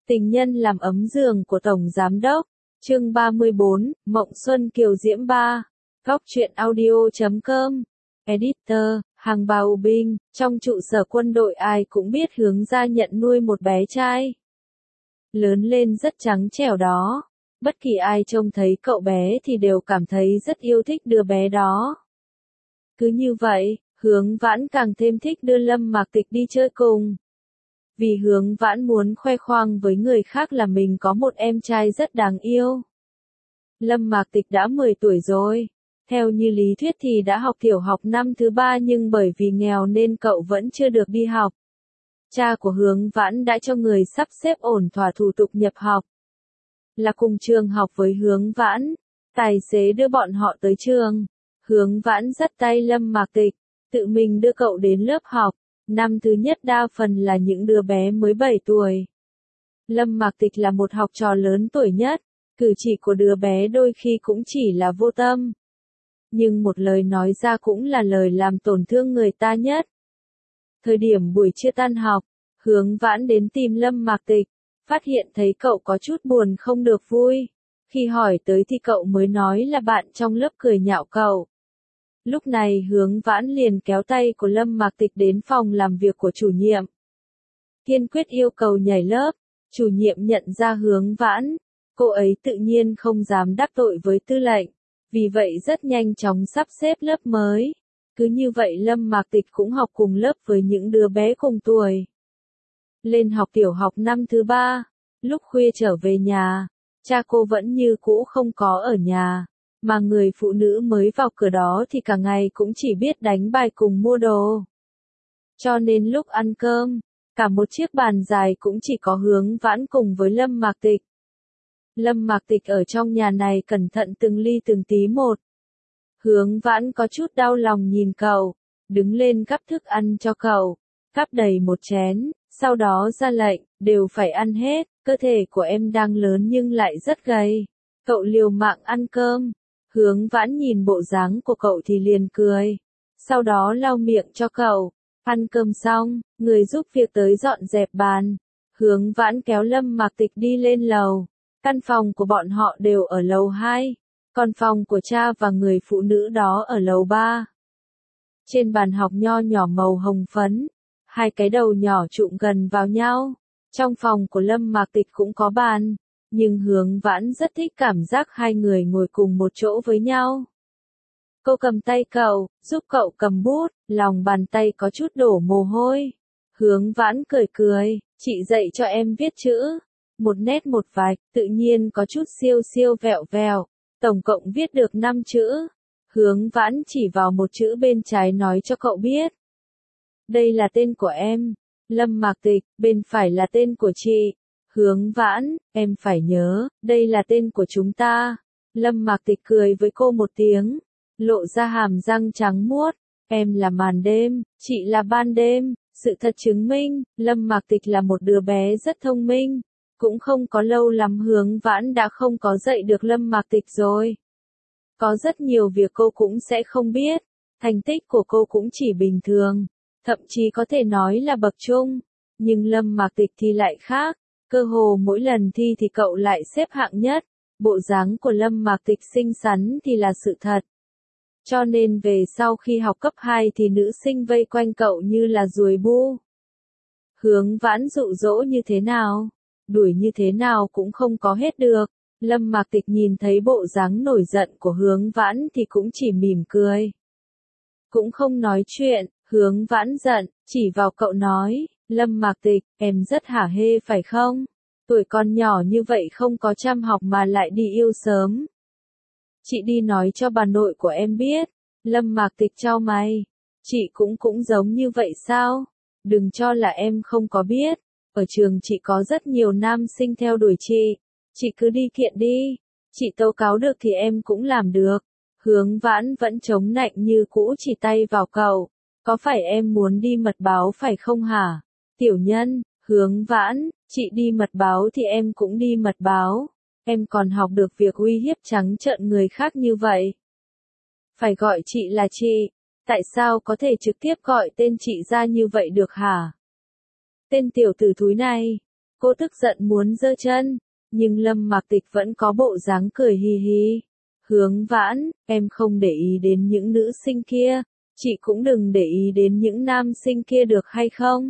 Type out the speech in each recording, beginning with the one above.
Tình nhân làm ấm giường của Tổng Giám Đốc. Chương 34, Mộng Xuân Kiều Diễm 3. Góc truyện audio.com. Editor, Hàng Bào Binh. Trong trụ sở quân đội ai cũng biết Hướng Gia nhận nuôi một bé trai. Lớn lên rất trắng trẻo đó. Bất kỳ ai trông thấy cậu bé thì đều cảm thấy rất yêu thích đứa bé đó. Cứ như vậy, Hướng Vãn càng thêm thích đưa Lâm Mạc Tịch đi chơi cùng. Vì Hướng Vãn muốn khoe khoang với người khác là mình có một em trai rất đáng yêu. Lâm Mạc Tịch đã 10 tuổi rồi. Theo như lý thuyết thì đã học tiểu học năm thứ 3 nhưng bởi vì nghèo nên cậu vẫn chưa được đi học. Cha của Hướng Vãn đã cho người sắp xếp ổn thỏa thủ tục nhập học. Là cùng trường học với Hướng Vãn, tài xế đưa bọn họ tới trường. Hướng Vãn dắt tay Lâm Mạc Tịch, tự mình đưa cậu đến lớp học. Năm thứ nhất đa phần là những đứa bé mới 7 tuổi. Lâm Mạc Tịch là một học trò lớn tuổi nhất, cử chỉ của đứa bé đôi khi cũng chỉ là vô tâm. Nhưng một lời nói ra cũng là lời làm tổn thương người ta nhất. Thời điểm buổi trưa tan học, Hướng Vãn đến tìm Lâm Mạc Tịch, phát hiện thấy cậu có chút buồn không được vui. Khi hỏi tới thì cậu mới nói là bạn trong lớp cười nhạo cậu. Lúc này Hướng Vãn liền kéo tay của Lâm Mạc Tịch đến phòng làm việc của chủ nhiệm. Kiên quyết yêu cầu nhảy lớp, chủ nhiệm nhận ra Hướng Vãn, cô ấy tự nhiên không dám đắc tội với tư lệnh, vì vậy rất nhanh chóng sắp xếp lớp mới. Cứ như vậy Lâm Mạc Tịch cũng học cùng lớp với những đứa bé cùng tuổi. Lên học tiểu học năm thứ 3, lúc khuya trở về nhà, cha cô vẫn như cũ không có ở nhà. Mà người phụ nữ mới vào cửa đó thì cả ngày cũng chỉ biết đánh bài cùng mua đồ. Cho nên lúc ăn cơm, cả một chiếc bàn dài cũng chỉ có Hướng Vãn cùng với Lâm Mạc Tịch. Lâm Mạc Tịch ở trong nhà này cẩn thận từng ly từng tí một. Hướng Vãn có chút đau lòng nhìn cậu, đứng lên gắp thức ăn cho cậu, gắp đầy một chén, sau đó ra lệnh, đều phải ăn hết, cơ thể của em đang lớn nhưng lại rất gầy. Cậu liều mạng ăn cơm. Hướng Vãn nhìn bộ dáng của cậu thì liền cười. Sau đó lau miệng cho cậu. Ăn cơm xong, người giúp việc tới dọn dẹp bàn. Hướng Vãn kéo Lâm Mạc Tịch đi lên lầu. Căn phòng của bọn họ đều ở lầu 2. Còn phòng của cha và người phụ nữ đó ở lầu 3. Trên bàn học nho nhỏ màu hồng phấn. Hai cái đầu nhỏ trụm gần vào nhau. Trong phòng của Lâm Mạc Tịch cũng có bàn. Nhưng Hướng Vãn rất thích cảm giác hai người ngồi cùng một chỗ với nhau. Cô cầm tay cậu, giúp cậu cầm bút, lòng bàn tay có chút đổ mồ hôi. Hướng Vãn cười cười, chị dạy cho em viết chữ. Một nét một vạch, tự nhiên có chút siêu siêu vẹo vẹo. Tổng cộng viết được 5 chữ. Hướng Vãn chỉ vào một chữ bên trái nói cho cậu biết. Đây là tên của em. Lâm Mạc Tịch, bên phải là tên của chị. Hướng Vãn, em phải nhớ, đây là tên của chúng ta. Lâm Mạc Tịch cười với cô một tiếng, lộ ra hàm răng trắng muốt. Em là màn đêm, chị là ban đêm. Sự thật chứng minh, Lâm Mạc Tịch là một đứa bé rất thông minh. Cũng không có lâu lắm Hướng Vãn đã không có dạy được Lâm Mạc Tịch rồi. Có rất nhiều việc cô cũng sẽ không biết. Thành tích của cô cũng chỉ bình thường, thậm chí có thể nói là bậc trung. Nhưng Lâm Mạc Tịch thì lại khác. Cơ hồ mỗi lần thi thì cậu lại xếp hạng nhất. Bộ dáng của Lâm Mạc Tịch xinh xắn thì là sự thật. Cho nên về sau khi học cấp 2 thì nữ sinh vây quanh cậu như là ruồi bu. Hướng Vãn dụ dỗ như thế nào, đuổi như thế nào cũng không có hết được. Lâm Mạc Tịch nhìn thấy bộ dáng nổi giận của Hướng Vãn thì cũng chỉ mỉm cười. Cũng không nói chuyện. Hướng Vãn giận, chỉ vào cậu nói. Lâm Mạc Tịch, em rất hả hê phải không? Tuổi con nhỏ như vậy không có chăm học mà lại đi yêu sớm. Chị đi nói cho bà nội của em biết. Lâm Mạc Tịch chau mày. Chị cũng giống như vậy sao? Đừng cho là em không có biết. Ở trường chị có rất nhiều nam sinh theo đuổi chị. Chị cứ đi kiện đi. Chị tố cáo được thì em cũng làm được. Hướng Vãn vẫn chống nạnh như cũ chỉ tay vào cậu. Có phải em muốn đi mật báo phải không hả? Tiểu nhân, Hướng Vãn, chị đi mật báo thì em cũng đi mật báo. Em còn học được việc uy hiếp trắng trợn người khác như vậy. Phải gọi chị là chị. Tại sao có thể trực tiếp gọi tên chị ra như vậy được hả? Tên tiểu tử thúi này. Cô tức giận muốn giơ chân, nhưng Lâm Mạc Tịch vẫn có bộ dáng cười hì hì. Hướng Vãn, em không để ý đến những nữ sinh kia, chị cũng đừng để ý đến những nam sinh kia được hay không?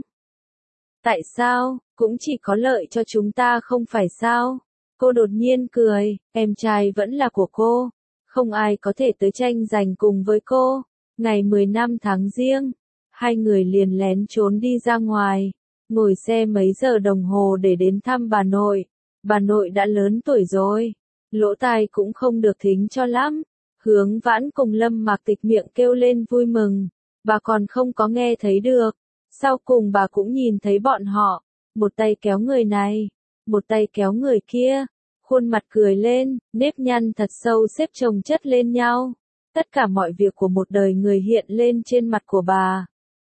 Tại sao, cũng chỉ có lợi cho chúng ta không phải sao? Cô đột nhiên cười, em trai vẫn là của cô, không ai có thể tới tranh giành cùng với cô. Ngày 15 tháng Giêng, hai người liền lén trốn đi ra ngoài, ngồi xe mấy giờ đồng hồ để đến thăm bà nội. Bà nội đã lớn tuổi rồi, lỗ tai cũng không được thính cho lắm. Hướng Vãn cùng Lâm Mạc Tịch miệng kêu lên vui mừng, bà còn không có nghe thấy được. Sau cùng bà cũng nhìn thấy bọn họ, một tay kéo người này, một tay kéo người kia, khuôn mặt cười lên, nếp nhăn thật sâu xếp chồng chất lên nhau. Tất cả mọi việc của một đời người hiện lên trên mặt của bà.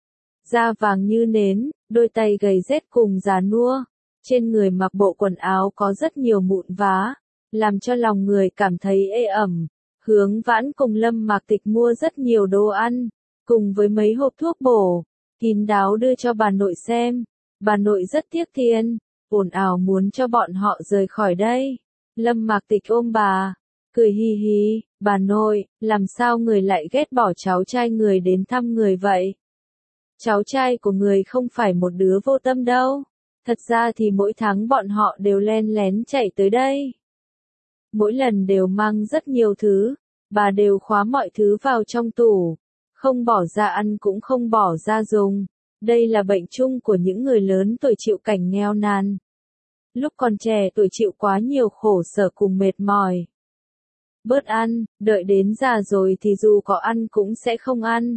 Da vàng như nến, đôi tay gầy rét cùng già nua, trên người mặc bộ quần áo có rất nhiều mụn vá, làm cho lòng người cảm thấy ê ẩm. Hướng Vãn cùng Lâm Mạc Tịch mua rất nhiều đồ ăn, cùng với mấy hộp thuốc bổ, kín đáo đưa cho bà nội xem. Bà nội rất tiếc tiền, ồn ào muốn cho bọn họ rời khỏi đây. Lâm Mạc Tịch ôm bà, cười hi hi, bà nội, làm sao người lại ghét bỏ cháu trai người đến thăm người vậy? Cháu trai của người không phải một đứa vô tâm đâu. Thật ra thì mỗi tháng bọn họ đều len lén chạy tới đây. Mỗi lần đều mang rất nhiều thứ, bà đều khóa mọi thứ vào trong tủ, không bỏ ra ăn cũng không bỏ ra dùng. Đây là bệnh chung của những người lớn tuổi chịu cảnh nghèo nàn. Lúc còn trẻ tuổi chịu quá nhiều khổ sở cùng mệt mỏi. Bớt ăn, đợi đến già rồi thì dù có ăn cũng sẽ không ăn.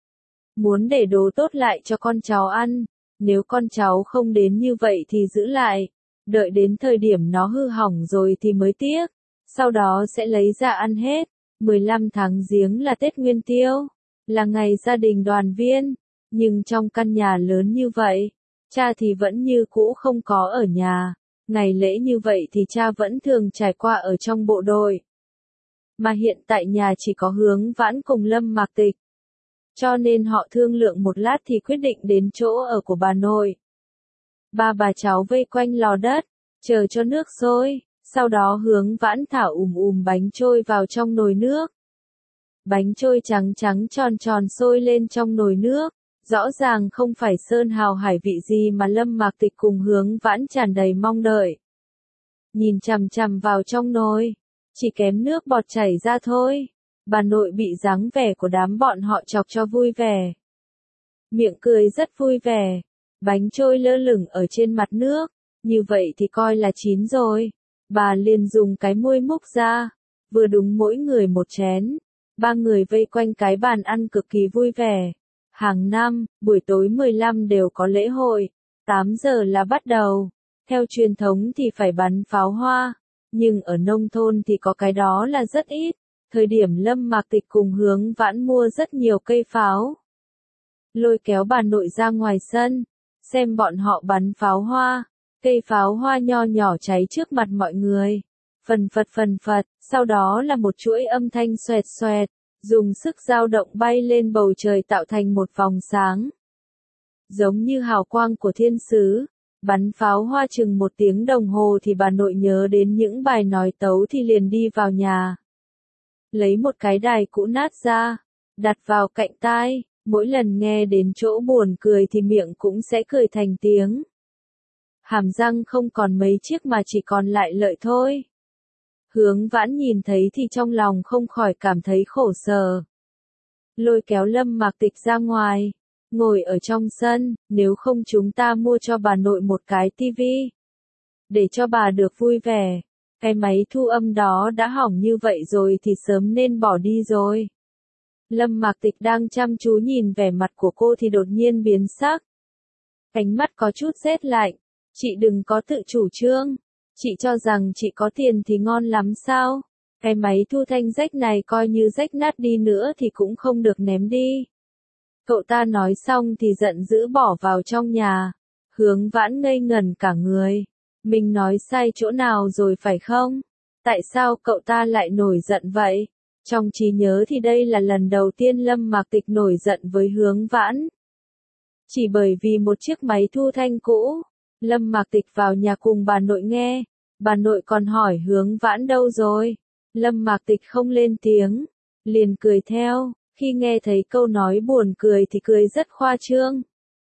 Muốn để đồ tốt lại cho con cháu ăn, nếu con cháu không đến như vậy thì giữ lại, đợi đến thời điểm nó hư hỏng rồi thì mới tiếc, sau đó sẽ lấy ra ăn hết. 15 tháng Giêng là Tết Nguyên Tiêu, là ngày gia đình đoàn viên, nhưng trong căn nhà lớn như vậy, cha thì vẫn như cũ không có ở nhà. Ngày lễ như vậy thì cha vẫn thường trải qua ở trong bộ đội. Mà hiện tại nhà chỉ có Hướng Vãn cùng Lâm Mạc Tịch. Cho nên họ thương lượng một lát thì quyết định đến chỗ ở của bà nội. Ba bà cháu vây quanh lò đất, chờ cho nước sôi, sau đó Hướng Vãn thả bánh trôi vào trong nồi nước. Bánh trôi trắng trắng tròn tròn sôi lên trong nồi nước, rõ ràng không phải sơn hào hải vị gì mà Lâm Mạc Tịch cùng Hướng Vãn tràn đầy mong đợi. Nhìn chằm chằm vào trong nồi, chỉ kém nước bọt chảy ra thôi. Bà nội bị dáng vẻ của đám bọn họ chọc cho vui vẻ. Miệng cười rất vui vẻ. Bánh trôi lơ lửng ở trên mặt nước, như vậy thì coi là chín rồi. Bà liền dùng cái muôi múc ra, vừa đúng mỗi người một chén. Ba người vây quanh cái bàn ăn cực kỳ vui vẻ. Hàng năm, buổi tối 15 đều có lễ hội, 8 giờ là bắt đầu. Theo truyền thống thì phải bắn pháo hoa, nhưng ở nông thôn thì có cái đó là rất ít. Thời điểm Lâm Mạc Tịch cùng Hướng Vãn mua rất nhiều cây pháo. Lôi kéo bà nội ra ngoài sân, xem bọn họ bắn pháo hoa. Cây pháo hoa nho nhỏ cháy trước mặt mọi người. Phần phật, sau đó là một chuỗi âm thanh xoẹt xoẹt, dùng sức dao động bay lên bầu trời tạo thành một vòng sáng. Giống như hào quang của thiên sứ. Bắn pháo hoa chừng 1 tiếng đồng hồ thì bà nội nhớ đến những bài nói tấu thì liền đi vào nhà. Lấy một cái đài cũ nát ra, đặt vào cạnh tai, mỗi lần nghe đến chỗ buồn cười thì miệng cũng sẽ cười thành tiếng. Hàm răng không còn mấy chiếc mà chỉ còn lại lợi thôi. Hướng Vãn nhìn thấy thì trong lòng không khỏi cảm thấy khổ sở. Lôi kéo Lâm Mạc Tịch ra ngoài, ngồi ở trong sân, nếu không chúng ta mua cho bà nội một cái tivi, để cho bà được vui vẻ. Cái máy thu âm đó đã hỏng như vậy rồi thì sớm nên bỏ đi rồi. Lâm Mạc Tịch đang chăm chú nhìn vẻ mặt của cô thì đột nhiên biến sắc. Ánh mắt có chút rét lạnh. Chị đừng có tự chủ trương. Chị cho rằng chị có tiền thì ngon lắm sao? Cái máy thu thanh rách này coi như rách nát đi nữa thì cũng không được ném đi. Cậu ta nói xong thì giận dữ bỏ vào trong nhà. Hướng Vãn ngây ngẩn cả người. Mình nói sai chỗ nào rồi phải không? Tại sao cậu ta lại nổi giận vậy? Trong trí nhớ thì đây là lần đầu tiên Lâm Mạc Tịch nổi giận với Hướng Vãn. Chỉ bởi vì một chiếc máy thu thanh cũ. Lâm Mạc Tịch vào nhà cùng bà nội nghe, bà nội còn hỏi Hướng Vãn đâu rồi. Lâm Mạc Tịch không lên tiếng, liền cười theo, khi nghe thấy câu nói buồn cười thì cười rất khoa trương.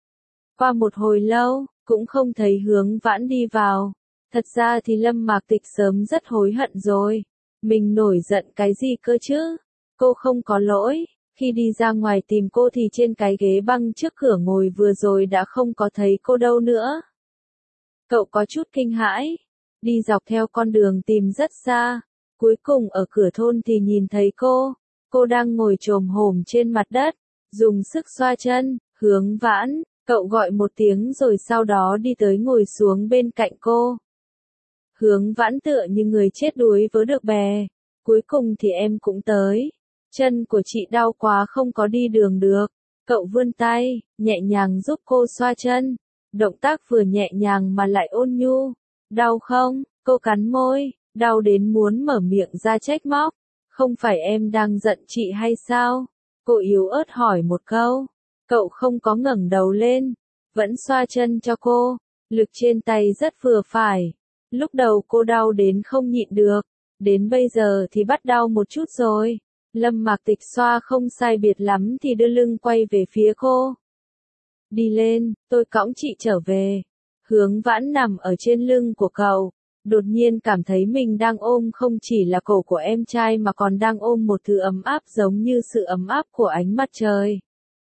Qua một hồi lâu, cũng không thấy Hướng Vãn đi vào. Thật ra thì Lâm Mạc Tịch sớm rất hối hận rồi. Mình nổi giận cái gì cơ chứ? Cô không có lỗi. Khi đi ra ngoài tìm cô thì trên cái ghế băng trước cửa ngồi vừa rồi đã không có thấy cô đâu nữa. Cậu có chút kinh hãi. Đi dọc theo con đường tìm rất xa. Cuối cùng ở cửa thôn thì nhìn thấy cô. Cô đang ngồi chồm hổm trên mặt đất, dùng sức xoa chân. Hướng Vãn, cậu gọi một tiếng rồi sau đó đi tới ngồi xuống bên cạnh cô. Hướng Vãn tựa như người chết đuối vớ được bè. Cuối cùng thì em cũng tới. Chân của chị đau quá không có đi đường được. Cậu vươn tay, nhẹ nhàng giúp cô xoa chân. Động tác vừa nhẹ nhàng mà lại ôn nhu. Đau không? Cô cắn môi, đau đến muốn mở miệng ra trách móc. Không phải em đang giận chị hay sao? Cô yếu ớt hỏi một câu. Cậu không có ngẩng đầu lên, vẫn xoa chân cho cô. Lực trên tay rất vừa phải. Lúc đầu cô đau đến không nhịn được, đến bây giờ thì bắt đau một chút rồi. Lâm Mạc Tịch xoa không sai biệt lắm thì đưa lưng quay về phía cô. Đi lên, tôi cõng chị trở về. Hướng Vãn nằm ở trên lưng của cậu, đột nhiên cảm thấy mình đang ôm không chỉ là cổ của em trai mà còn đang ôm một thứ ấm áp giống như sự ấm áp của ánh mặt trời.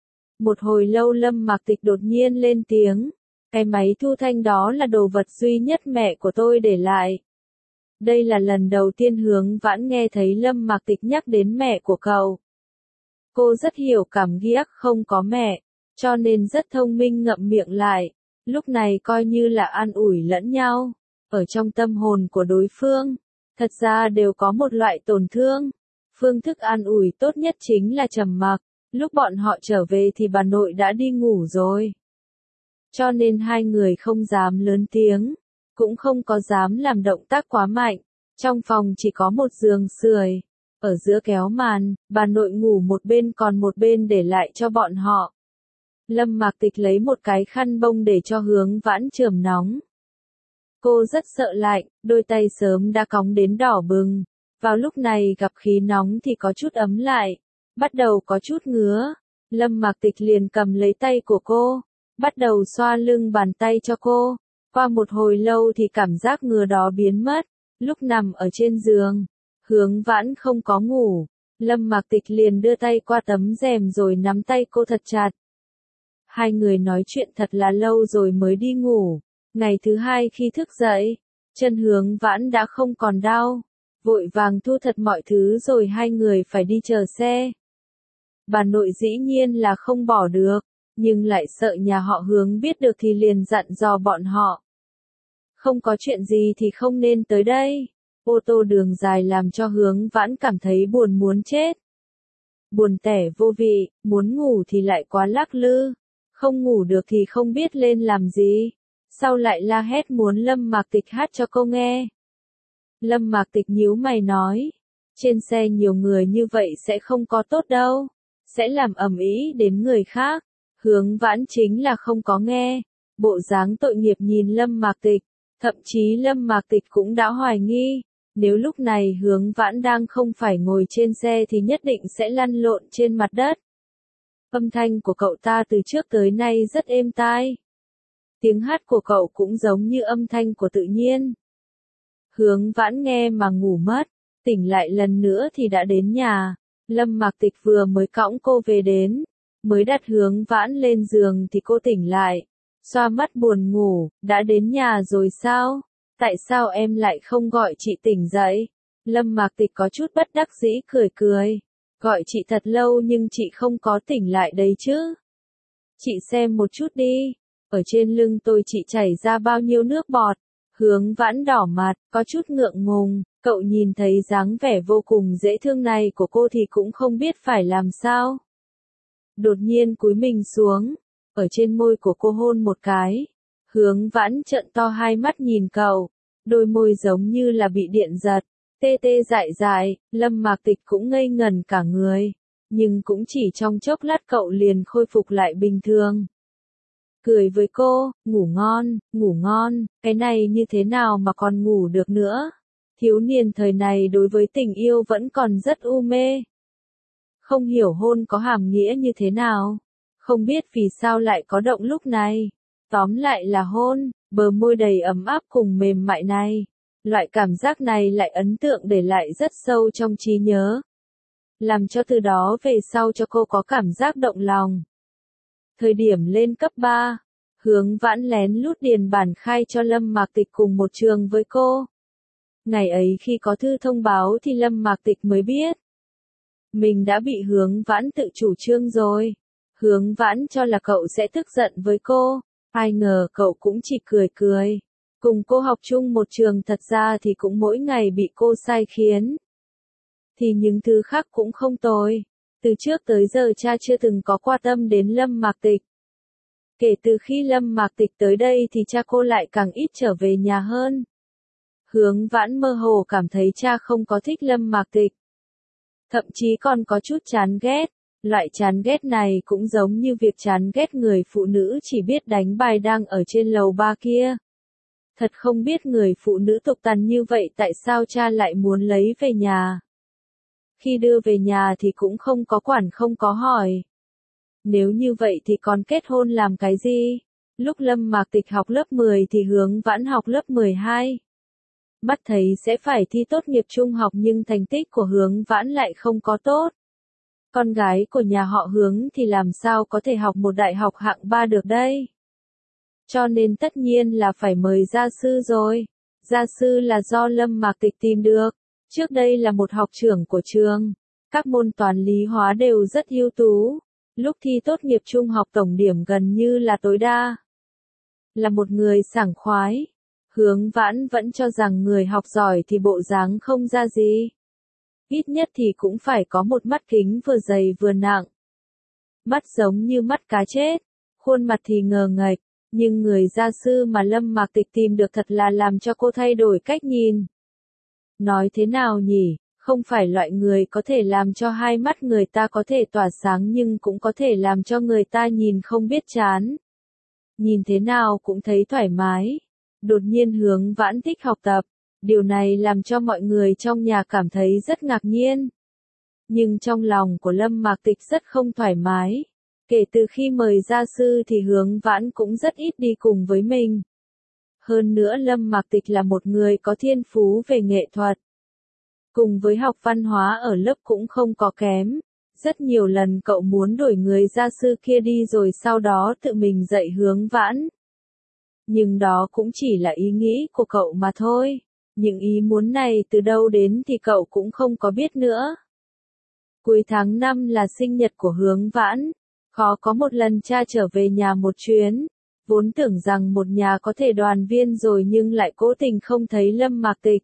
Một hồi lâu Lâm Mạc Tịch đột nhiên lên tiếng. Cái máy thu thanh đó là đồ vật duy nhất mẹ của tôi để lại. Đây là lần đầu tiên Hướng Vãn nghe thấy Lâm Mạc Tịch nhắc đến mẹ của cậu. Cô rất hiểu cảm giác không có mẹ, cho nên rất thông minh ngậm miệng lại. Lúc này coi như là an ủi lẫn nhau. Ở trong tâm hồn của đối phương, thật ra đều có một loại tổn thương. Phương thức an ủi tốt nhất chính là trầm mặc. Lúc bọn họ trở về thì bà nội đã đi ngủ rồi. Cho nên hai người không dám lớn tiếng, cũng không có dám làm động tác quá mạnh. Trong phòng chỉ có một giường sưởi, ở giữa kéo màn, bà nội ngủ một bên còn một bên để lại cho bọn họ. Lâm Mạc Tịch lấy một cái khăn bông để cho Hướng Vãn chườm nóng. Cô rất sợ lạnh, đôi tay sớm đã cóng đến đỏ bừng. Vào lúc này gặp khí nóng thì có chút ấm lại, bắt đầu có chút ngứa. Lâm Mạc Tịch liền cầm lấy tay của cô, bắt đầu xoa lưng bàn tay cho cô. Qua một hồi lâu thì cảm giác ngứa đó biến mất. Lúc nằm ở trên giường, Hướng Vãn không có ngủ. Lâm Mạc Tịch liền đưa tay qua tấm rèm rồi nắm tay cô thật chặt. Hai người nói chuyện thật là lâu rồi mới đi ngủ. Ngày thứ hai khi thức dậy, chân Hướng Vãn đã không còn đau. Vội vàng thu thật mọi thứ rồi hai người phải đi chờ xe. Bà nội dĩ nhiên là không bỏ được, nhưng lại sợ nhà họ Hướng biết được thì liền dặn dò bọn họ. Không có chuyện gì thì không nên tới đây. Ô tô đường dài làm cho Hướng Vãn cảm thấy buồn muốn chết. Buồn tẻ vô vị, muốn ngủ thì lại quá lắc lư. Không ngủ được thì không biết lên làm gì. Sau lại la hét muốn Lâm Mạc Tịch hát cho cô nghe. Lâm Mạc Tịch nhíu mày nói. Trên xe nhiều người như vậy sẽ không có tốt đâu. Sẽ làm ầm ĩ đến người khác. Hướng Vãn chính là không có nghe. Bộ dáng tội nghiệp nhìn Lâm Mạc Tịch. Thậm chí Lâm Mạc Tịch cũng đã hoài nghi. Nếu lúc này Hướng Vãn đang không phải ngồi trên xe thì nhất định sẽ lăn lộn trên mặt đất. Âm thanh của cậu ta từ trước tới nay rất êm tai. Tiếng hát của cậu cũng giống như âm thanh của tự nhiên. Hướng Vãn nghe mà ngủ mất, tỉnh lại lần nữa thì đã đến nhà. Lâm Mạc Tịch vừa mới cõng cô về đến, mới đặt Hướng Vãn lên giường thì cô tỉnh lại. Xoa mắt buồn ngủ, đã đến nhà rồi sao? Tại sao em lại không gọi chị tỉnh dậy? Lâm Mạc Tịch có chút bất đắc dĩ cười cười. Gọi chị thật lâu nhưng chị không có tỉnh lại đấy chứ. Chị xem một chút đi. Ở trên lưng tôi chị chảy ra bao nhiêu nước bọt. Hướng Vãn đỏ mặt, có chút ngượng ngùng. Cậu nhìn thấy dáng vẻ vô cùng dễ thương này của cô thì cũng không biết phải làm sao. Đột nhiên cúi mình xuống, ở trên môi của cô hôn một cái. Hướng Vãn trợn to hai mắt nhìn cậu, đôi môi giống như là bị điện giật, tê tê dại dại. Lâm Mạc Tịch cũng ngây ngẩn cả người, nhưng cũng chỉ trong chốc lát cậu liền khôi phục lại bình thường. cười với cô, ngủ ngon, cái này như thế nào mà còn ngủ được nữa. Thiếu niên thời này đối với tình yêu vẫn còn rất u mê. Không hiểu hôn có hàm nghĩa như thế nào. Không biết vì sao lại có động lúc này. Tóm lại là hôn, bờ môi đầy ấm áp cùng mềm mại này. Loại cảm giác này lại ấn tượng để lại rất sâu trong trí nhớ. Làm cho từ đó về sau cho cô có cảm giác động lòng. Thời điểm lên cấp 3, Hướng Vãn lén lút điền bản khai cho Lâm Mạc Tịch cùng một trường với cô. Ngày ấy khi có thư thông báo thì Lâm Mạc Tịch mới biết. Mình đã bị Hướng Vãn tự chủ trương rồi. Hướng Vãn cho là cậu sẽ tức giận với cô. Ai ngờ cậu cũng chỉ cười cười. Cùng cô học chung một trường thật ra thì cũng mỗi ngày bị cô sai khiến. Thì những thứ khác cũng không tồi. Từ trước tới giờ cha chưa từng có quan tâm đến Lâm Mạc Tịch. Kể từ khi Lâm Mạc Tịch tới đây thì cha cô lại càng ít trở về nhà hơn. Hướng Vãn mơ hồ cảm thấy cha không có thích Lâm Mạc Tịch. Thậm chí còn có chút chán ghét. Loại chán ghét này cũng giống như việc chán ghét người phụ nữ chỉ biết đánh bài đang ở trên lầu ba kia. Thật không biết người phụ nữ tục tằn như vậy tại sao cha lại muốn lấy về nhà. Khi đưa về nhà thì cũng không có quản không có hỏi. Nếu như vậy thì còn kết hôn làm cái gì? Lúc Lâm Mạc Tịch học lớp 10 thì Hướng Vãn học lớp 12. Mắt thấy sẽ phải thi tốt nghiệp trung học nhưng thành tích của Hướng Vãn lại không có tốt. Con gái của nhà họ Hướng thì làm sao có thể học một đại học hạng 3 được đây? Cho nên tất nhiên là phải mời gia sư rồi. Gia sư là do Lâm Mạc Tịch tìm được. Trước đây là một học trưởng của trường. Các môn toán lý hóa đều rất ưu tú. Lúc thi tốt nghiệp trung học tổng điểm gần như là tối đa. Là một người sảng khoái. Hướng Vãn vẫn cho rằng người học giỏi thì bộ dáng không ra gì. Ít nhất thì cũng phải có một mắt kính vừa dày vừa nặng. Mắt giống như mắt cá chết. Khuôn mặt thì ngờ nghệch. Nhưng người gia sư mà Lâm Mạc Tịch tìm được thật là làm cho cô thay đổi cách nhìn. Nói thế nào nhỉ, không phải loại người có thể làm cho hai mắt người ta có thể tỏa sáng nhưng cũng có thể làm cho người ta nhìn không biết chán. Nhìn thế nào cũng thấy thoải mái. Đột nhiên Hướng Vãn thích học tập. Điều này làm cho mọi người trong nhà cảm thấy rất ngạc nhiên. Nhưng trong lòng của Lâm Mạc Tịch rất không thoải mái. Kể từ khi mời gia sư thì Hướng Vãn cũng rất ít đi cùng với mình. Hơn nữa Lâm Mạc Tịch là một người có thiên phú về nghệ thuật. Cùng với học văn hóa ở lớp cũng không có kém. Rất nhiều lần cậu muốn đuổi người gia sư kia đi rồi sau đó tự mình dạy Hướng Vãn. Nhưng đó cũng chỉ là ý nghĩ của cậu mà thôi. Những ý muốn này từ đâu đến thì cậu cũng không có biết nữa. Cuối tháng 5 là sinh nhật của Hướng Vãn. Khó có một lần cha trở về nhà một chuyến. Vốn tưởng rằng một nhà có thể đoàn viên rồi nhưng lại cố tình không thấy Lâm Mạc Tịch.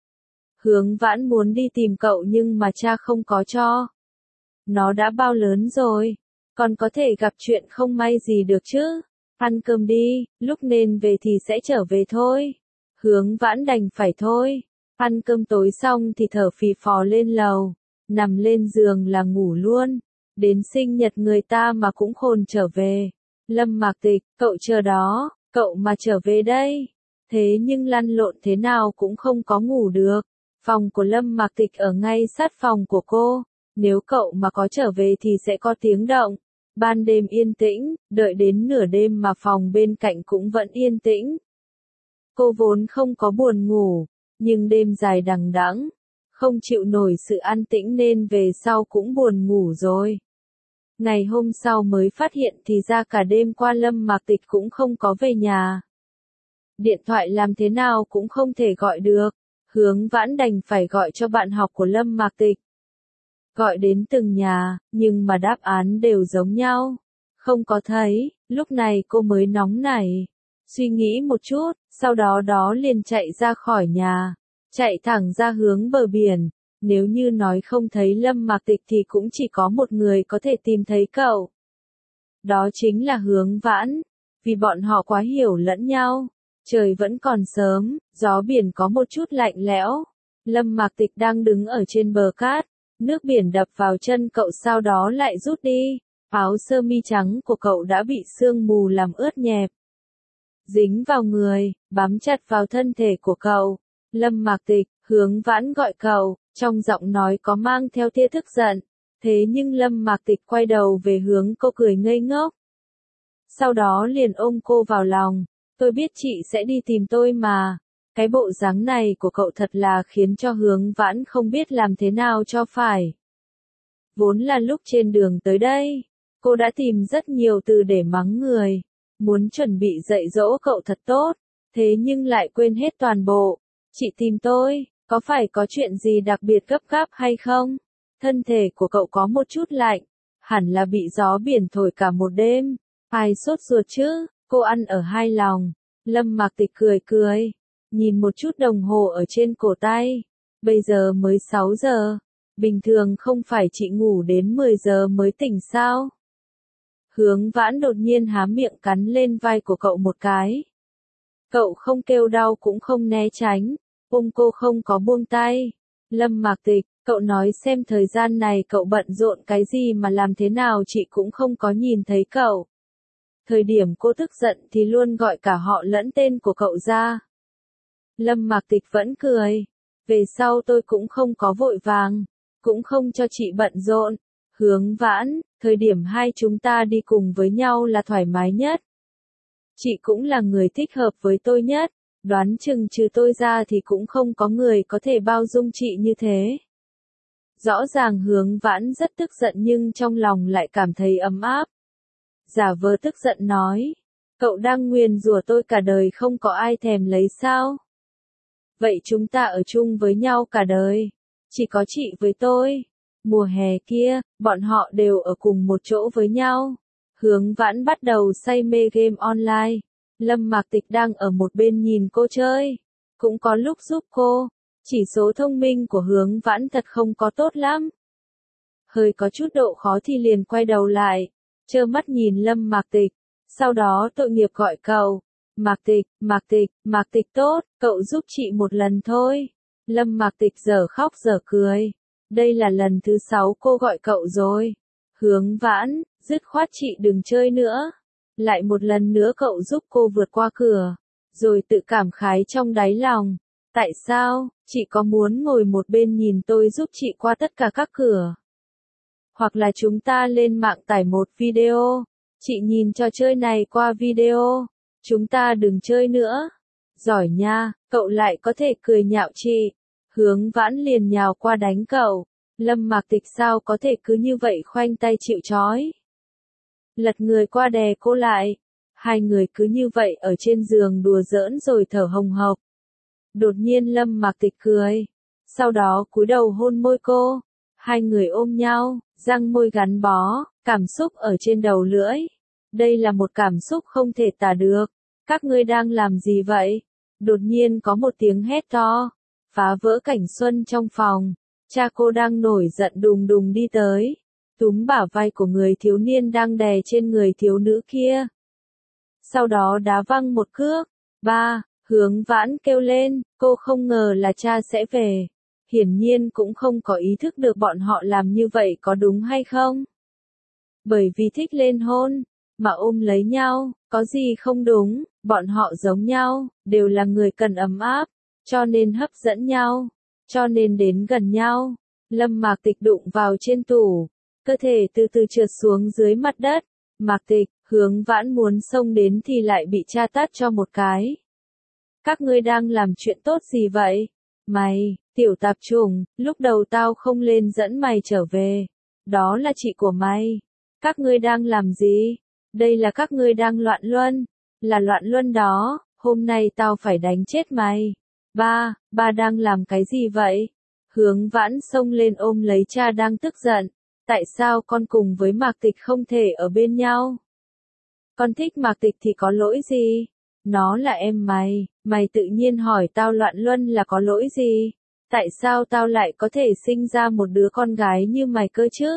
Hướng Vãn muốn đi tìm cậu nhưng mà cha không có cho. Nó đã bao lớn rồi. Còn có thể gặp chuyện không may gì được chứ. Ăn cơm đi, lúc nên về thì sẽ trở về thôi. Hướng Vãn đành phải thôi. Ăn cơm tối xong thì thở phì phò lên lầu. Nằm lên giường là ngủ luôn. Đến sinh nhật người ta mà cũng khôn trở về. Lâm Mạc Tịch, cậu chờ đó, cậu mà trở về đây. Thế nhưng lăn lộn thế nào cũng không có ngủ được. Phòng của Lâm Mạc Tịch ở ngay sát phòng của cô. Nếu cậu mà có trở về thì sẽ có tiếng động. Ban đêm yên tĩnh, đợi đến nửa đêm mà phòng bên cạnh cũng vẫn yên tĩnh. Cô vốn không có buồn ngủ, nhưng đêm dài đằng đẵng, không chịu nổi sự an tĩnh nên về sau cũng buồn ngủ rồi. Ngày hôm sau mới phát hiện thì ra cả đêm qua Lâm Mạc Tịch cũng không có về nhà. Điện thoại làm thế nào cũng không thể gọi được. Hướng Vãn đành phải gọi cho bạn học của Lâm Mạc Tịch. Gọi đến từng nhà, nhưng mà đáp án đều giống nhau. Không có thấy, lúc này cô mới nóng nảy. Suy nghĩ một chút, sau đó liền chạy ra khỏi nhà. Chạy thẳng ra hướng bờ biển. Nếu như nói không thấy Lâm Mạc Tịch thì cũng chỉ có một người có thể tìm thấy cậu. Đó chính là Hướng Vãn. Vì bọn họ quá hiểu lẫn nhau. Trời vẫn còn sớm, gió biển có một chút lạnh lẽo. Lâm Mạc Tịch đang đứng ở trên bờ cát. Nước biển đập vào chân cậu sau đó lại rút đi. Áo sơ mi trắng của cậu đã bị sương mù làm ướt nhẹp. Dính vào người, bám chặt vào thân thể của cậu. Lâm Mạc Tịch, Hướng Vãn gọi cậu, trong giọng nói có mang theo tia tức giận. Thế nhưng Lâm Mạc Tịch quay đầu về hướng cô cười ngây ngốc. Sau đó liền ôm cô vào lòng. Tôi biết chị sẽ đi tìm tôi mà. Cái bộ dáng này của cậu thật là khiến cho Hướng Vãn không biết làm thế nào cho phải. Vốn là lúc trên đường tới đây, cô đã tìm rất nhiều từ để mắng người. Muốn chuẩn bị dạy dỗ cậu thật tốt, thế nhưng lại quên hết toàn bộ. Chị tìm tôi, có phải có chuyện gì đặc biệt gấp gáp hay không? Thân thể của cậu có một chút lạnh, hẳn là bị gió biển thổi cả một đêm. Ai sốt ruột chứ, cô ăn ở hai lòng. Lâm Mạc Tịch cười cười, nhìn một chút đồng hồ ở trên cổ tay. Bây giờ mới 6 giờ, bình thường không phải chị ngủ đến 10 giờ mới tỉnh sao? Hướng Vãn đột nhiên há miệng cắn lên vai của cậu một cái. Cậu không kêu đau cũng không né tránh, ôm cô không có buông tay. Lâm Mạc Tịch, cậu nói xem thời gian này cậu bận rộn cái gì mà làm thế nào chị cũng không có nhìn thấy cậu. Thời điểm cô tức giận thì luôn gọi cả họ lẫn tên của cậu ra. Lâm Mạc Tịch vẫn cười. Về sau tôi cũng không có vội vàng, cũng không cho chị bận rộn. Hướng Vãn, thời điểm hai chúng ta đi cùng với nhau là thoải mái nhất. Chị cũng là người thích hợp với tôi nhất, đoán chừng trừ tôi ra thì cũng không có người có thể bao dung chị như thế. Rõ ràng Hướng Vãn rất tức giận nhưng trong lòng lại cảm thấy ấm áp. Giả vờ tức giận nói, cậu đang nguyền rủa tôi cả đời không có ai thèm lấy sao? Vậy chúng ta ở chung với nhau cả đời, chỉ có chị với tôi. Mùa hè kia, bọn họ đều ở cùng một chỗ với nhau. Hướng Vãn bắt đầu say mê game online. Lâm Mạc Tịch đang ở một bên nhìn cô chơi, cũng có lúc giúp cô. Chỉ số thông minh của Hướng Vãn thật không có tốt lắm. Hơi có chút độ khó thì liền quay đầu lại, trơ mắt nhìn Lâm Mạc Tịch. Sau đó tội nghiệp gọi cậu. Mạc Tịch, Mạc Tịch, Mạc Tịch tốt, cậu giúp chị một lần thôi. Lâm Mạc Tịch dở khóc dở cười. Đây là lần thứ 6 cô gọi cậu rồi. Hướng Vãn, dứt khoát chị đừng chơi nữa. Lại một lần nữa cậu giúp cô vượt qua cửa. Rồi tự cảm khái trong đáy lòng. Tại sao, chị có muốn ngồi một bên nhìn tôi giúp chị qua tất cả các cửa? Hoặc là chúng ta lên mạng tải một video. Chị nhìn trò chơi này qua video. Chúng ta đừng chơi nữa. Giỏi nha, cậu lại có thể cười nhạo chị. Hướng Vãn liền nhào qua đánh cậu. Lâm Mạc Tịch sao có thể cứ như vậy khoanh tay chịu trói. Lật người qua đè cô lại. Hai người cứ như vậy ở trên giường đùa giỡn rồi thở hồng hộc. Đột nhiên Lâm Mạc Tịch cười. Sau đó cúi đầu hôn môi cô. Hai người ôm nhau, răng môi gắn bó, cảm xúc ở trên đầu lưỡi. Đây là một cảm xúc không thể tả được. Các ngươi đang làm gì vậy? Đột nhiên có một tiếng hét to, phá vỡ cảnh xuân trong phòng. Cha cô đang nổi giận đùng đùng đi tới, túm bả vai của người thiếu niên đang đè trên người thiếu nữ kia. Sau đó đá văng một cước. Ba, Hướng Vãn kêu lên, cô không ngờ là cha sẽ về. Hiển nhiên cũng không có ý thức được bọn họ làm như vậy có đúng hay không. Bởi vì thích lên hôn, mà ôm lấy nhau, có gì không đúng, bọn họ giống nhau, đều là người cần ấm áp, cho nên hấp dẫn nhau, cho nên đến gần nhau. Lâm Mạc Tịch đụng vào trên tủ, cơ thể từ từ trượt xuống dưới mặt đất. Mạc Tịch, Hướng Vãn muốn xông đến thì lại bị cha tát cho một cái. Các ngươi đang làm chuyện tốt gì vậy? Mày, tiểu tạp chủng, lúc đầu tao không lên dẫn mày trở về. Đó là chị của mày. Các ngươi đang làm gì? Đây là các ngươi đang loạn luân. Là loạn luân đó, hôm nay tao phải đánh chết mày. Ba đang làm cái gì vậy? Hướng Vãn xông lên ôm lấy cha đang tức giận. Tại sao con cùng với Mạc Tịch không thể ở bên nhau? Con thích Mạc Tịch thì có lỗi gì? Nó là em mày, mày tự nhiên hỏi tao loạn luân là có lỗi gì? Tại sao tao lại có thể sinh ra một đứa con gái như mày cơ chứ?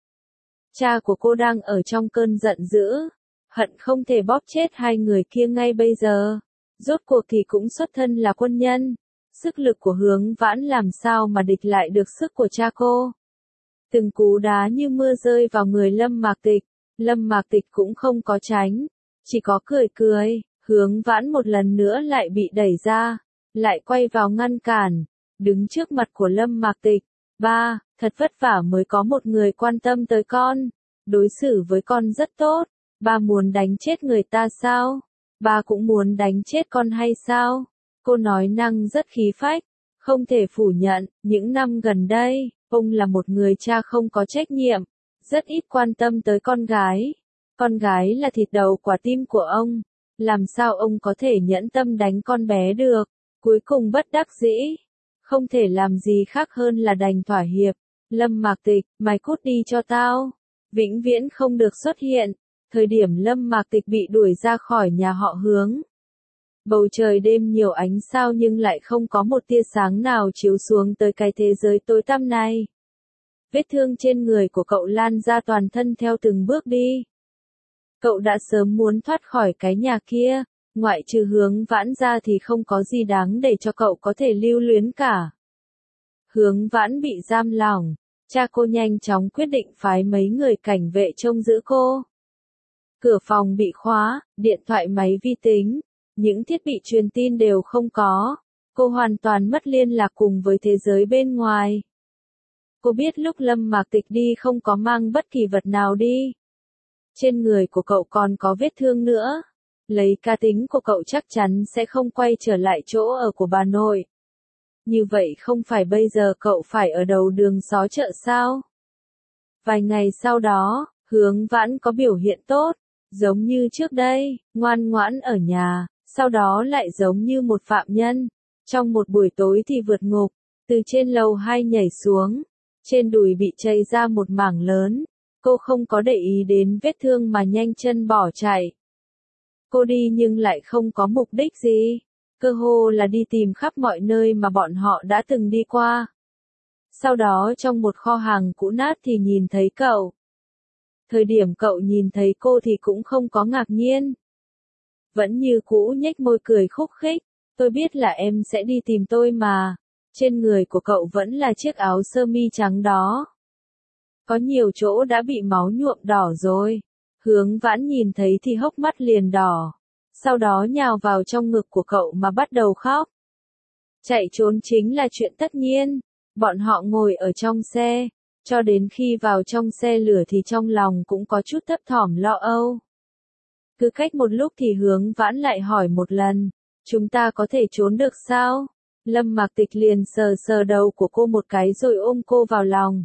Cha của cô đang ở trong cơn giận dữ, hận không thể bóp chết hai người kia ngay bây giờ. Rốt cuộc thì cũng xuất thân là quân nhân. Sức lực của Hướng Vãn làm sao mà địch lại được sức của cha cô. Từng cú đá như mưa rơi vào người Lâm Mạc Tịch. Lâm Mạc Tịch cũng không có tránh, chỉ có cười cười, Hướng Vãn một lần nữa lại bị đẩy ra, lại quay vào ngăn cản, đứng trước mặt của Lâm Mạc Tịch. Ba, thật vất vả mới có một người quan tâm tới con, đối xử với con rất tốt, ba muốn đánh chết người ta sao? Ba cũng muốn đánh chết con hay sao? Cô nói năng rất khí phách, không thể phủ nhận, những năm gần đây, ông là một người cha không có trách nhiệm, rất ít quan tâm tới con gái. Con gái là thịt đầu quả tim của ông, làm sao ông có thể nhẫn tâm đánh con bé được? Cuối cùng bất đắc dĩ, không thể làm gì khác hơn là đành thỏa hiệp. Lâm Mạc Tịch, mày cút đi cho tao, vĩnh viễn không được xuất hiện. Thời điểm Lâm Mạc Tịch bị đuổi ra khỏi nhà họ Hướng, bầu trời đêm nhiều ánh sao nhưng lại không có một tia sáng nào chiếu xuống tới cái thế giới tối tăm này. Vết thương trên người của cậu lan ra toàn thân theo từng bước đi. Cậu đã sớm muốn thoát khỏi cái nhà kia, ngoại trừ Hướng Vãn ra thì không có gì đáng để cho cậu có thể lưu luyến cả. Hướng Vãn bị giam lỏng, cha cô nhanh chóng quyết định phái mấy người cảnh vệ trông giữ cô. Cửa phòng bị khóa, điện thoại máy vi tính, những thiết bị truyền tin đều không có. Cô hoàn toàn mất liên lạc cùng với thế giới bên ngoài. Cô biết lúc Lâm Mạc Tịch đi không có mang bất kỳ vật nào đi. Trên người của cậu còn có vết thương nữa. Lấy cá tính của cậu chắc chắn sẽ không quay trở lại chỗ ở của bà nội. Như vậy không phải bây giờ cậu phải ở đầu đường xó chợ sao? Vài ngày sau đó, Hướng Vãn có biểu hiện tốt, giống như trước đây, ngoan ngoãn ở nhà, sau đó lại giống như một phạm nhân. Trong một buổi tối thì vượt ngục, từ trên lầu 2 nhảy xuống, trên đùi bị chảy ra một mảng lớn. Cô không có để ý đến vết thương mà nhanh chân bỏ chạy. Cô đi nhưng lại không có mục đích gì, cơ hồ là đi tìm khắp mọi nơi mà bọn họ đã từng đi qua. Sau đó trong một kho hàng cũ nát thì nhìn thấy cậu. Thời điểm cậu nhìn thấy cô thì cũng không có ngạc nhiên. Vẫn như cũ nhếch môi cười khúc khích, tôi biết là em sẽ đi tìm tôi mà. Trên người của cậu vẫn là chiếc áo sơ mi trắng đó. Có nhiều chỗ đã bị máu nhuộm đỏ rồi. Hướng Vãn nhìn thấy thì hốc mắt liền đỏ. Sau đó nhào vào trong ngực của cậu mà bắt đầu khóc. Chạy trốn chính là chuyện tất nhiên. Bọn họ ngồi ở trong xe. Cho đến khi vào trong xe lửa thì trong lòng cũng có chút thấp thỏm lo âu. Cứ cách một lúc thì Hướng Vãn lại hỏi một lần. Chúng ta có thể trốn được sao? Lâm Mạc Tịch liền sờ sờ đầu của cô một cái rồi ôm cô vào lòng.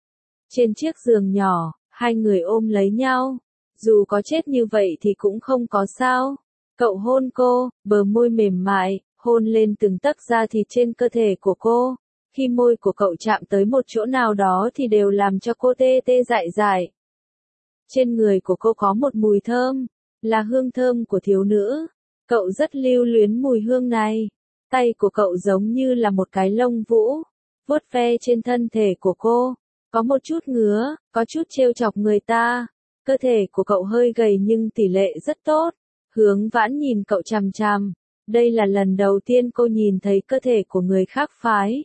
Trên chiếc giường nhỏ, hai người ôm lấy nhau. Dù có chết như vậy thì cũng không có sao. Cậu hôn cô, bờ môi mềm mại, hôn lên từng tấc da thịt trên cơ thể của cô. Khi môi của cậu chạm tới một chỗ nào đó thì đều làm cho cô tê tê dại dại. Trên người của cô có một mùi thơm, là hương thơm của thiếu nữ. Cậu rất lưu luyến mùi hương này. Tay của cậu giống như là một cái lông vũ, vuốt ve trên thân thể của cô. Có một chút ngứa, có chút trêu chọc người ta. Cơ thể của cậu hơi gầy nhưng tỷ lệ rất tốt. Hướng Vãn nhìn cậu chằm chằm. Đây là lần đầu tiên cô nhìn thấy cơ thể của người khác phái.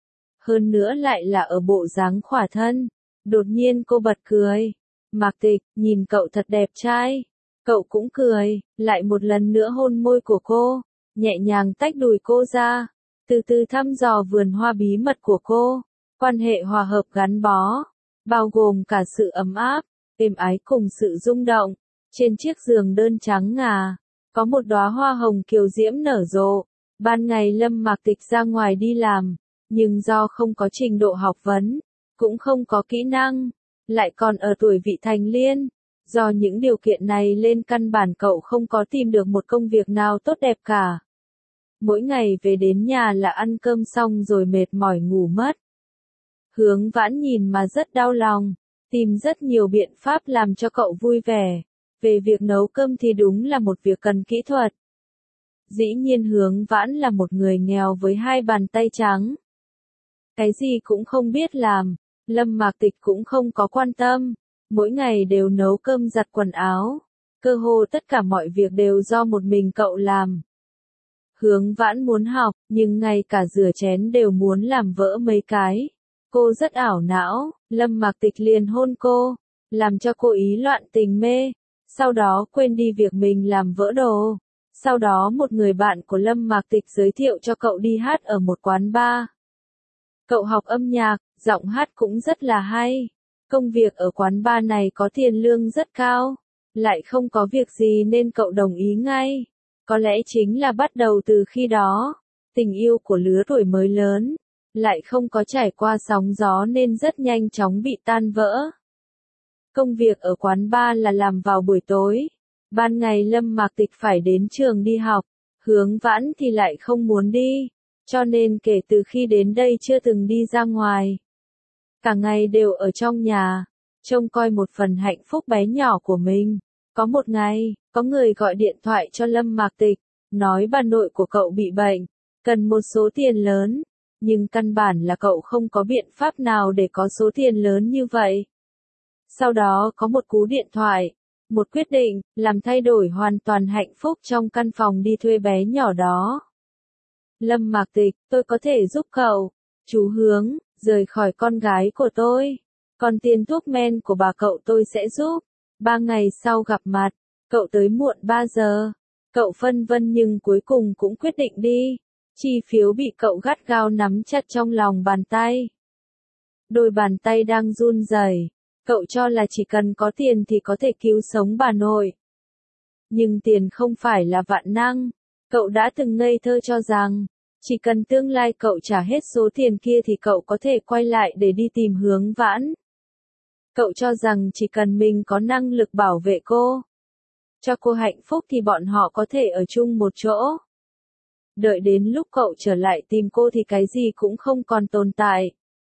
Hơn nữa lại là ở bộ dáng khỏa thân. Đột nhiên cô bật cười. Mạc Tịch, nhìn cậu thật đẹp trai. Cậu cũng cười, lại một lần nữa hôn môi của cô. Nhẹ nhàng tách đùi cô ra. Từ từ thăm dò vườn hoa bí mật của cô. Quan hệ hòa hợp gắn bó. Bao gồm cả sự ấm áp, êm ái cùng sự rung động. Trên chiếc giường đơn trắng ngà, có một đóa hoa hồng kiều diễm nở rộ. Ban ngày Lâm Mạc Tịch ra ngoài đi làm, nhưng do không có trình độ học vấn, cũng không có kỹ năng, lại còn ở tuổi vị thành niên. Do những điều kiện này lên căn bản cậu không có tìm được một công việc nào tốt đẹp cả. Mỗi ngày về đến nhà là ăn cơm xong rồi mệt mỏi ngủ mất. Hướng Vãn nhìn mà rất đau lòng, tìm rất nhiều biện pháp làm cho cậu vui vẻ. Về việc nấu cơm thì đúng là một việc cần kỹ thuật. Dĩ nhiên Hướng Vãn là một người nghèo với hai bàn tay trắng. Cái gì cũng không biết làm, Lâm Mạc Tịch cũng không có quan tâm. Mỗi ngày đều nấu cơm giặt quần áo. Cơ hồ tất cả mọi việc đều do một mình cậu làm. Hướng Vãn muốn học, nhưng ngay cả rửa chén đều muốn làm vỡ mấy cái. Cô rất ảo não, Lâm Mạc Tịch liền hôn cô. làm cho cô ý loạn tình mê, sau đó quên đi việc mình làm vỡ đồ. Sau đó một người bạn của Lâm Mạc Tịch giới thiệu cho cậu đi hát ở một quán bar. Cậu học âm nhạc, giọng hát cũng rất là hay. Công việc ở quán bar này có tiền lương rất cao, lại không có việc gì nên cậu đồng ý ngay. Có lẽ chính là bắt đầu từ khi đó, tình yêu của lứa tuổi mới lớn, lại không có trải qua sóng gió nên rất nhanh chóng bị tan vỡ. Công việc ở quán bar là làm vào buổi tối. Ban ngày Lâm Mạc Tịch phải đến trường đi học, Hướng Vãn thì lại không muốn đi, cho nên kể từ khi đến đây chưa từng đi ra ngoài. Cả ngày đều ở trong nhà, trông coi một phần hạnh phúc bé nhỏ của mình. Có một ngày, có người gọi điện thoại cho Lâm Mạc Tịch, nói bà nội của cậu bị bệnh, cần một số tiền lớn, nhưng căn bản là cậu không có biện pháp nào để có số tiền lớn như vậy. Sau đó có một cú điện thoại, một quyết định, làm thay đổi hoàn toàn hạnh phúc trong căn phòng đi thuê bé nhỏ đó. Lâm Mạc Tịch, tôi có thể giúp cậu. Chú Hướng, rời khỏi con gái của tôi. Còn tiền thuốc men của bà cậu tôi sẽ giúp. 3 ngày sau gặp mặt, cậu tới muộn 3 giờ. Cậu phân vân nhưng cuối cùng cũng quyết định đi. Chi phiếu bị cậu gắt gao nắm chặt trong lòng bàn tay. Đôi bàn tay đang run rẩy. Cậu cho là chỉ cần có tiền thì có thể cứu sống bà nội. Nhưng tiền không phải là vạn năng. Cậu đã từng ngây thơ cho rằng, chỉ cần tương lai cậu trả hết số tiền kia thì cậu có thể quay lại để đi tìm Hướng Vãn. Cậu cho rằng chỉ cần mình có năng lực bảo vệ cô, cho cô hạnh phúc thì bọn họ có thể ở chung một chỗ. Đợi đến lúc cậu trở lại tìm cô thì cái gì cũng không còn tồn tại.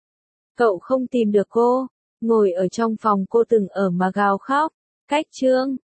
Cậu không tìm được cô, ngồi ở trong phòng cô từng ở mà gào khóc. Cách chương